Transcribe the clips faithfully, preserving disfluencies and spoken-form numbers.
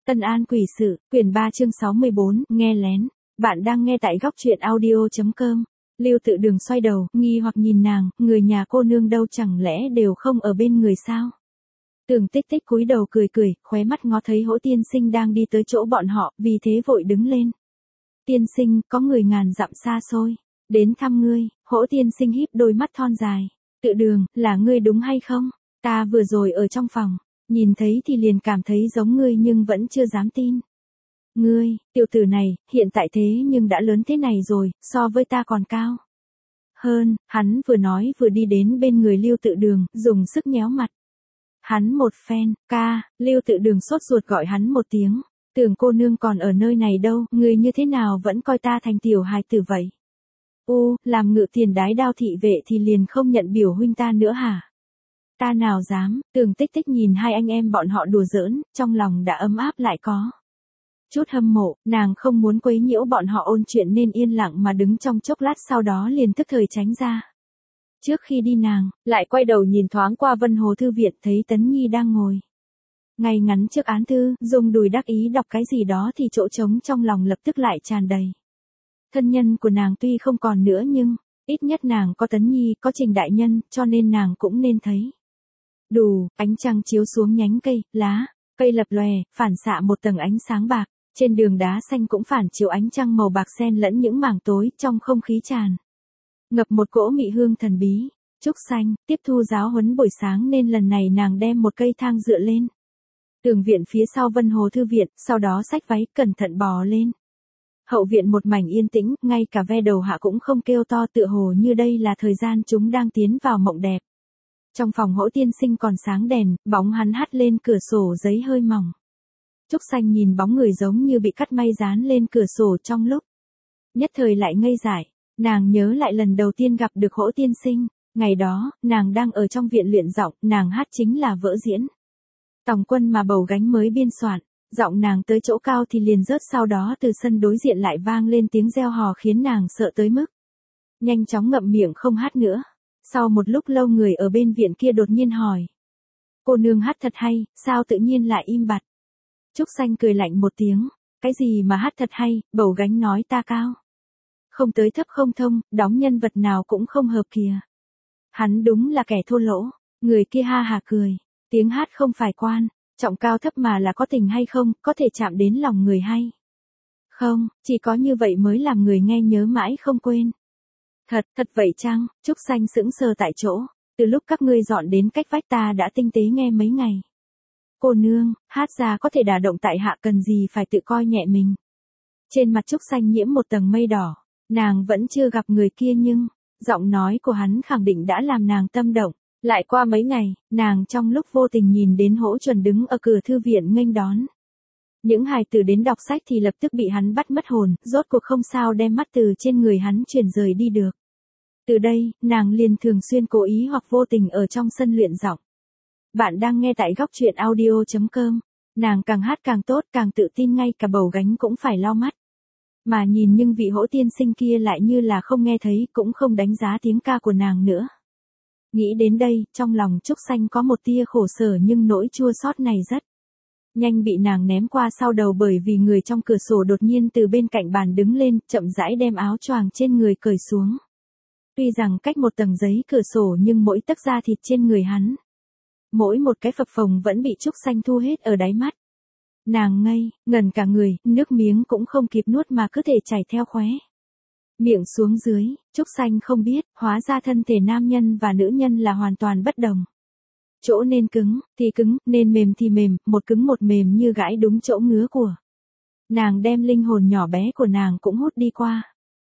Tân An quỷ sự, quyển ba chương sáu mươi bốn, nghe lén. Bạn đang nghe tại góc truyện audio chấm com. Lưu Tự Đường xoay đầu, nghi hoặc nhìn nàng, người nhà cô nương đâu chẳng lẽ đều không ở bên người sao? Tưởng Tích Tích cúi đầu cười cười, khóe mắt ngó thấy Hỗ tiên sinh đang đi tới chỗ bọn họ, vì thế vội đứng lên. Tiên sinh, có người ngàn dặm xa xôi, đến thăm ngươi. Hỗ tiên sinh híp đôi mắt thon dài. Tự Đường, là ngươi đúng hay không? Ta vừa rồi ở trong phòng, nhìn thấy thì liền cảm thấy giống ngươi nhưng vẫn chưa dám tin. Ngươi, tiểu tử này, hiện tại thế nhưng đã lớn thế này rồi, so với ta còn cao hơn. Hắn vừa nói vừa đi đến bên người Lưu Tự Đường, dùng sức nhéo mặt hắn một phen. Ca. Lưu Tự Đường sốt ruột gọi hắn một tiếng. Tưởng cô nương còn ở nơi này đâu, ngươi như thế nào vẫn coi ta thành tiểu hài tử vậy? U, làm ngự tiền đái đao thị vệ thì liền không nhận biểu huynh ta nữa hả? Ta nào dám. Tưởng Tích Tích nhìn hai anh em bọn họ đùa giỡn, trong lòng đã ấm áp lại có chút hâm mộ. Nàng không muốn quấy nhiễu bọn họ ôn chuyện nên yên lặng mà đứng trong chốc lát, sau đó liền tức thời tránh ra. Trước khi đi nàng lại quay đầu nhìn thoáng qua Vân Hồ thư viện, thấy Tấn Nhi đang ngồi ngay ngắn trước án thư, dùng đùi đắc ý đọc cái gì đó thì chỗ trống trong lòng lập tức lại tràn đầy. Thân nhân của nàng tuy không còn nữa nhưng ít nhất nàng có Tấn Nhi, có Trình đại nhân, cho nên nàng cũng nên thấy đủ. Ánh trăng chiếu xuống nhánh cây, lá cây lập lòe, phản xạ một tầng ánh sáng bạc. Trên đường đá xanh cũng phản chiếu ánh trăng màu bạc xen lẫn những mảng tối, trong không khí tràn ngập một cỗ mị hương thần bí. Trúc Xanh tiếp thu giáo huấn buổi sáng nên lần này nàng đem một cây thang dựa lên tường viện phía sau Vân Hồ thư viện, sau đó xách váy cẩn thận bò lên. Hậu viện một mảnh yên tĩnh, ngay cả ve đầu hạ cũng không kêu to, tựa hồ như đây là thời gian chúng đang tiến vào mộng đẹp. Trong phòng Hỗ tiên sinh còn sáng đèn, bóng hắn hắt lên cửa sổ giấy hơi mỏng. Trúc Xanh nhìn bóng người giống như bị cắt may dán lên cửa sổ, trong lúc nhất thời lại ngây dại. Nàng nhớ lại lần đầu tiên gặp được Hỗ tiên sinh, ngày đó, nàng đang ở trong viện luyện giọng, nàng hát chính là vở diễn Tòng Quân mà Bầu Gánh mới biên soạn. Giọng nàng tới chỗ cao thì liền rớt, sau đó từ sân đối diện lại vang lên tiếng reo hò khiến nàng sợ tới mức nhanh chóng ngậm miệng không hát nữa. Sau một lúc lâu người ở bên viện kia đột nhiên hỏi: cô nương hát thật hay, sao tự nhiên lại im bặt? Trúc Xanh cười lạnh một tiếng: cái gì mà hát thật hay, Bầu Gánh nói ta cao không tới thấp không thông, đóng nhân vật nào cũng không hợp kìa. Hắn đúng là kẻ thô lỗ. Người kia ha hà cười: tiếng hát không phải quan trọng cao thấp mà là có tình hay không, có thể chạm đến lòng người hay không, chỉ có như vậy mới làm người nghe nhớ mãi không quên. Thật, thật vậy chăng? Trúc Xanh sững sờ tại chỗ. Từ lúc các ngươi dọn đến cách vách ta đã tinh tế nghe mấy ngày. Cô nương, hát ra có thể đả động tại hạ, cần gì phải tự coi nhẹ mình. Trên mặt Trúc Xanh nhiễm một tầng mây đỏ. Nàng vẫn chưa gặp người kia nhưng giọng nói của hắn khẳng định đã làm nàng tâm động. Lại qua mấy ngày, nàng trong lúc vô tình nhìn đến Hỗ Chuẩn đứng ở cửa thư viện nghênh đón những hài tử đến đọc sách thì lập tức bị hắn bắt mất hồn, rốt cuộc không sao đem mắt từ trên người hắn chuyển rời đi được. Từ đây, nàng liền thường xuyên cố ý hoặc vô tình ở trong sân luyện giọng. Bạn đang nghe tại góc truyện audio chấm com. Nàng càng hát càng tốt, càng tự tin, ngay cả Bầu Gánh cũng phải lau mắt mà nhìn, nhưng vị Hỗ tiên sinh kia lại như là không nghe thấy, cũng không đánh giá tiếng ca của nàng nữa. Nghĩ đến đây, trong lòng Trúc Xanh có một tia khổ sở, nhưng nỗi chua xót này rất nhanh bị nàng ném qua sau đầu, bởi vì người trong cửa sổ đột nhiên từ bên cạnh bàn đứng lên, chậm rãi đem áo choàng trên người cởi xuống. Tuy rằng cách một tầng giấy cửa sổ nhưng mỗi tấc da thịt trên người hắn, mỗi một cái phập phồng vẫn bị Trúc Xanh thu hết ở đáy mắt. Nàng ngây ngẩn cả người, nước miếng cũng không kịp nuốt mà cứ thể chảy theo khóe miệng xuống dưới. Trúc Xanh không biết, hóa ra thân thể nam nhân và nữ nhân là hoàn toàn bất đồng. Chỗ nên cứng thì cứng, nên mềm thì mềm, một cứng một mềm như gãi đúng chỗ ngứa của nàng, đem linh hồn nhỏ bé của nàng cũng hút đi qua.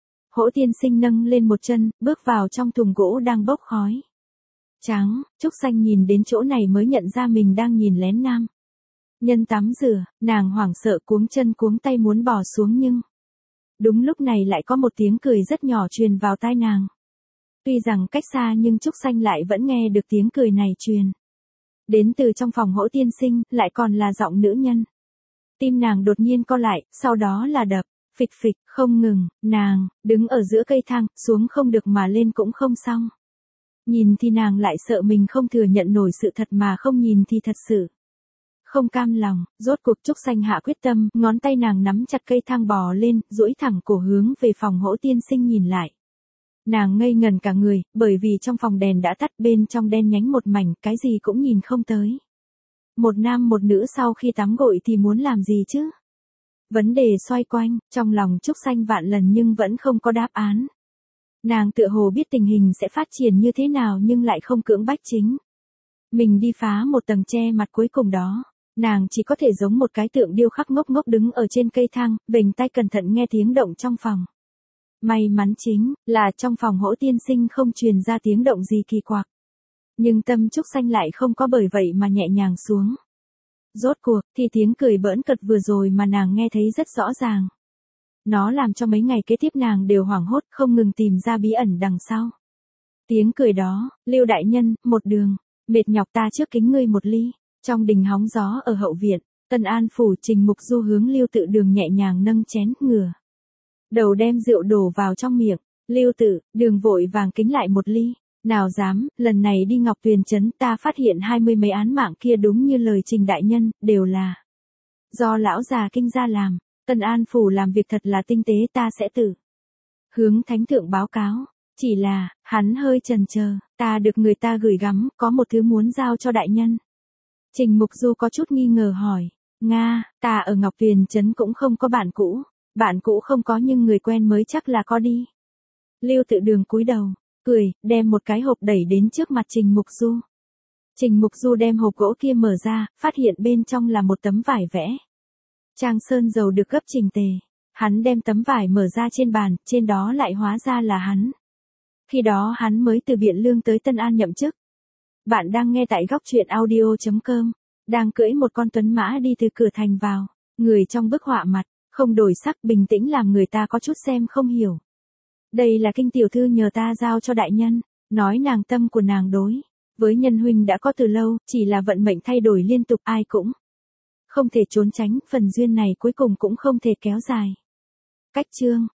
Hỗ tiên sinh nâng lên một chân, bước vào trong thùng gỗ đang bốc khói trắng. Trúc Xanh nhìn đến chỗ này mới nhận ra mình đang nhìn lén nam nhân tắm rửa. Nàng hoảng sợ cuống chân cuống tay muốn bỏ xuống, nhưng đúng lúc này lại có một tiếng cười rất nhỏ truyền vào tai nàng. Tuy rằng cách xa nhưng Trúc Xanh lại vẫn nghe được tiếng cười này truyền đến từ trong phòng Hỗ tiên sinh, lại còn là giọng nữ nhân. Tim nàng đột nhiên co lại, sau đó là đập phịch phịch không ngừng. Nàng đứng ở giữa cây thang, xuống không được mà lên cũng không xong. Nhìn thì nàng lại sợ mình không thừa nhận nổi sự thật, mà không nhìn thì thật sự không cam lòng, rốt cuộc Trúc Xanh hạ quyết tâm, ngón tay nàng nắm chặt cây thang bò lên, duỗi thẳng cổ hướng về phòng Hỗ tiên sinh nhìn lại. Nàng ngây ngần cả người, bởi vì trong phòng đèn đã tắt, bên trong đen nhánh một mảnh, cái gì cũng nhìn không tới. Một nam một nữ sau khi tắm gội thì muốn làm gì chứ? Vấn đề xoay quanh, trong lòng Trúc Xanh vạn lần nhưng vẫn không có đáp án. Nàng tựa hồ biết tình hình sẽ phát triển như thế nào nhưng lại không cưỡng bách chính mình đi phá một tầng che mặt cuối cùng đó. Nàng chỉ có thể giống một cái tượng điêu khắc ngốc ngốc đứng ở trên cây thang, vểnh tai cẩn thận nghe tiếng động trong phòng. May mắn chính là trong phòng Hỗ tiên sinh không truyền ra tiếng động gì kỳ quặc. Nhưng tâm Trúc Xanh lại không có bởi vậy mà nhẹ nhàng xuống. Rốt cuộc thì tiếng cười bỡn cợt vừa rồi mà nàng nghe thấy rất rõ ràng. Nó làm cho mấy ngày kế tiếp nàng đều hoảng hốt, không ngừng tìm ra bí ẩn đằng sau. Tiếng cười đó, Lưu đại nhân, một đường, mệt nhọc ta trước kính ngươi một ly. Trong đình hóng gió ở hậu viện, Tân An phủ Trình Mục Du hướng Lưu Tự Đường nhẹ nhàng nâng chén, ngửa đầu đem rượu đổ vào trong miệng. Lưu Tự Đường vội vàng kính lại một ly. Nào dám, lần này đi Ngọc Tuyền trấn ta phát hiện hai mươi mấy án mạng kia đúng như lời Trình đại nhân, đều là do lão già kinh gia làm. Tân An phủ làm việc thật là tinh tế, ta sẽ tự hướng thánh thượng báo cáo. Chỉ là, hắn hơi chần chờ, ta được người ta gửi gắm, có một thứ muốn giao cho đại nhân. Trình Mục Du có chút nghi ngờ hỏi, Nga, ta ở Ngọc Tuyền trấn cũng không có bạn cũ, bạn cũ không có nhưng người quen mới chắc là có đi. Lưu Tự Đường cúi đầu, cười, đem một cái hộp đẩy đến trước mặt Trình Mục Du. Trình Mục Du đem hộp gỗ kia mở ra, phát hiện bên trong là một tấm vải vẽ. Trang sơn dầu được gấp chỉnh tề. Hắn đem tấm vải mở ra trên bàn, trên đó lại hóa ra là hắn. Khi đó hắn mới từ Biện Lương tới Tân An nhậm chức. Bạn đang nghe tại góc truyện audio chấm com. Đang cưỡi một con tuấn mã đi từ cửa thành vào. Người trong bức họa mặt, không đổi sắc, bình tĩnh làm người ta có chút xem không hiểu. Đây là Kinh tiểu thư nhờ ta giao cho đại nhân. Nói nàng tâm của nàng đối với nhân huynh đã có từ lâu, chỉ là vận mệnh thay đổi liên tục, ai cũng không thể trốn tránh, phần duyên này cuối cùng cũng không thể kéo dài. Cách chương